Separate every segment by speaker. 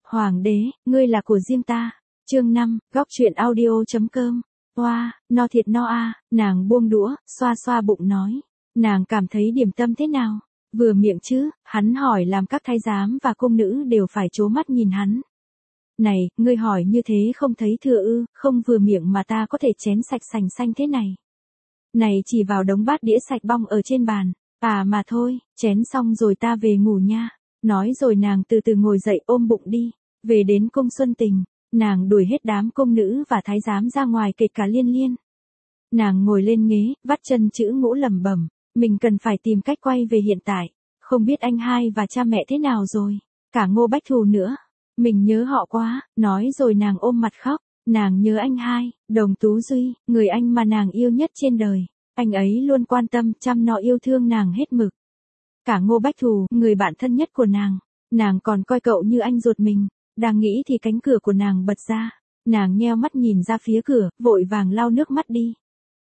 Speaker 1: Hoàng đế, ngươi là của riêng ta. Chương 5, góc truyện audio.com. Oa, no thiệt no a, nàng buông đũa, xoa xoa bụng nói. Nàng cảm thấy điểm tâm thế nào? Vừa miệng chứ, hắn hỏi làm các thái giám và cung nữ đều phải trố mắt nhìn hắn. Này, ngươi hỏi như thế không thấy thừa ư, không vừa miệng mà ta có thể chén sạch sành xanh thế này. Này chỉ vào đống bát đĩa sạch bong ở trên bàn. À mà thôi, chén xong rồi ta về ngủ nha. Nói rồi nàng từ từ ngồi dậy ôm bụng đi. Về đến cung Xuân Tình, nàng đuổi hết đám cung nữ và thái giám ra ngoài kể cả Liên Liên. Nàng ngồi lên ghế, vắt chân chữ ngũ lẩm bẩm, mình cần phải tìm cách quay về hiện tại. Không biết anh hai và cha mẹ thế nào rồi, cả Ngô Bách Thù nữa. Mình nhớ họ quá, nói rồi nàng ôm mặt khóc. Nàng nhớ anh hai, Đồng Tú Duy, người anh mà nàng yêu nhất trên đời. Anh ấy luôn quan tâm, chăm nó yêu thương nàng hết mực. Cả Ngô Bách Thù, người bạn thân nhất của nàng còn coi cậu như anh ruột mình. Đang nghĩ thì cánh cửa của nàng bật ra. Nàng nheo mắt nhìn ra phía cửa, vội vàng lau nước mắt đi.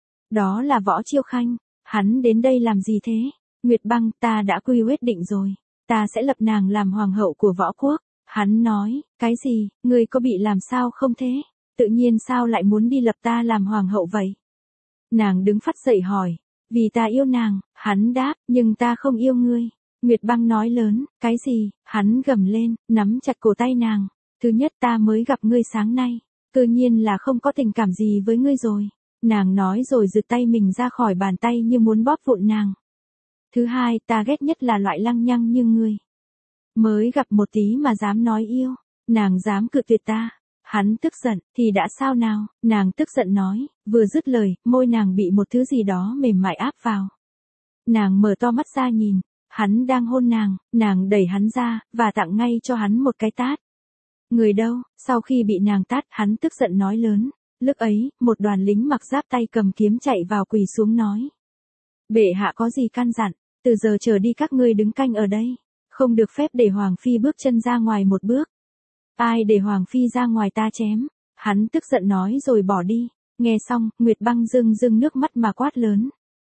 Speaker 1: Đó là Võ Chiêu Khanh. Hắn đến đây làm gì thế? Nguyệt Băng, ta đã quyết định rồi. Ta sẽ lập nàng làm hoàng hậu của Võ Quốc. Hắn nói, cái gì, ngươi có bị làm sao không thế? Tự nhiên sao lại muốn đi lập ta làm hoàng hậu vậy? Nàng đứng phắt dậy hỏi, vì ta yêu nàng, hắn đáp, nhưng ta không yêu ngươi. Nguyệt Băng nói lớn, cái gì, hắn gầm lên, nắm chặt cổ tay nàng. Thứ nhất ta mới gặp ngươi sáng nay, tự nhiên là không có tình cảm gì với ngươi rồi. Nàng nói rồi giật tay mình ra khỏi bàn tay như muốn bóp vụn nàng. Thứ hai, ta ghét nhất là loại lăng nhăng như ngươi. Mới gặp một tí mà dám nói yêu, nàng dám cự tuyệt ta. Hắn tức giận, thì đã sao nào, nàng tức giận nói, vừa dứt lời, môi nàng bị một thứ gì đó mềm mại áp vào. Nàng mở to mắt ra nhìn, hắn đang hôn nàng đẩy hắn ra, và tặng ngay cho hắn một cái tát. Người đâu, sau khi bị nàng tát, hắn tức giận nói lớn. Lúc ấy, một đoàn lính mặc giáp tay cầm kiếm chạy vào quỳ xuống nói. Bệ hạ có gì căn dặn, từ giờ trở đi các ngươi đứng canh ở đây, không được phép để Hoàng Phi bước chân ra ngoài một bước. Ai để Hoàng Phi ra ngoài ta chém. Hắn tức giận nói rồi bỏ đi. Nghe xong, Nguyệt Băng rưng nước mắt mà quát lớn.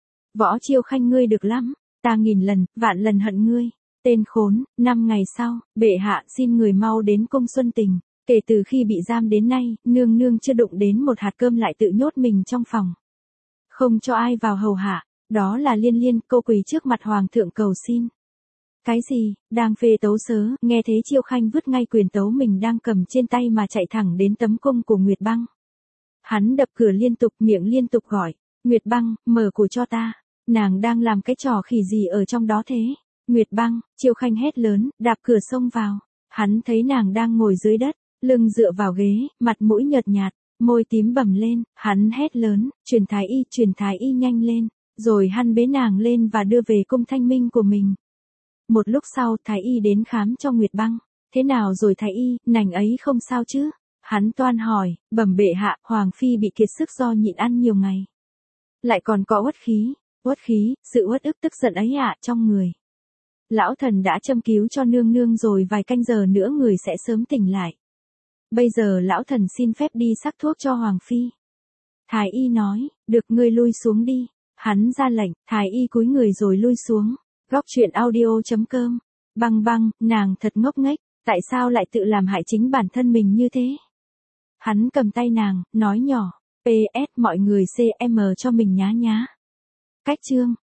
Speaker 1: Võ Chiêu Khanh ngươi được lắm, ta nghìn lần, vạn lần hận ngươi. Tên khốn. 5 ngày sau, bệ hạ xin người mau đến cung Xuân Tình. Kể từ khi bị giam đến nay, nương nương chưa đụng đến một hạt cơm lại tự nhốt mình trong phòng. Không cho ai vào hầu hạ. Đó là Liên Liên, cô quỳ trước mặt hoàng thượng cầu xin. Cái gì, đang phê tấu sớ, nghe thế Chiêu Khanh vứt ngay quyền tấu mình đang cầm trên tay mà chạy thẳng đến tấm cung của Nguyệt Băng. Hắn đập cửa liên tục, miệng liên tục gọi, Nguyệt Băng, mở cửa cho ta. Nàng đang làm cái trò khỉ gì ở trong đó thế? Nguyệt Băng, Chiêu Khanh hét lớn, đạp cửa xông vào. Hắn thấy nàng đang ngồi dưới đất, lưng dựa vào ghế, mặt mũi nhợt nhạt, môi tím bầm lên, hắn hét lớn, truyền thái y nhanh lên, rồi hắn bế nàng lên và đưa về cung Thanh Minh của mình. Một lúc sau, thái y đến khám cho Nguyệt Băng. Thế nào rồi thái y, nàng ấy không sao chứ? Hắn toan hỏi, bẩm bệ hạ, Hoàng Phi bị kiệt sức do nhịn ăn nhiều ngày. Lại còn có uất khí, sự uất ức tức giận ấy trong người. Lão thần đã châm cứu cho nương nương rồi, vài canh giờ nữa người sẽ sớm tỉnh lại. Bây giờ lão thần xin phép đi sắc thuốc cho Hoàng Phi. Thái y nói, được, ngươi lui xuống đi. Hắn ra lệnh, thái y cúi người rồi lui xuống. Góc truyện audio.com. Băng, nàng thật ngốc nghếch, tại sao lại tự làm hại chính bản thân mình như thế? Hắn cầm tay nàng, nói nhỏ, PS mọi người CM cho mình nhá. Cách chương.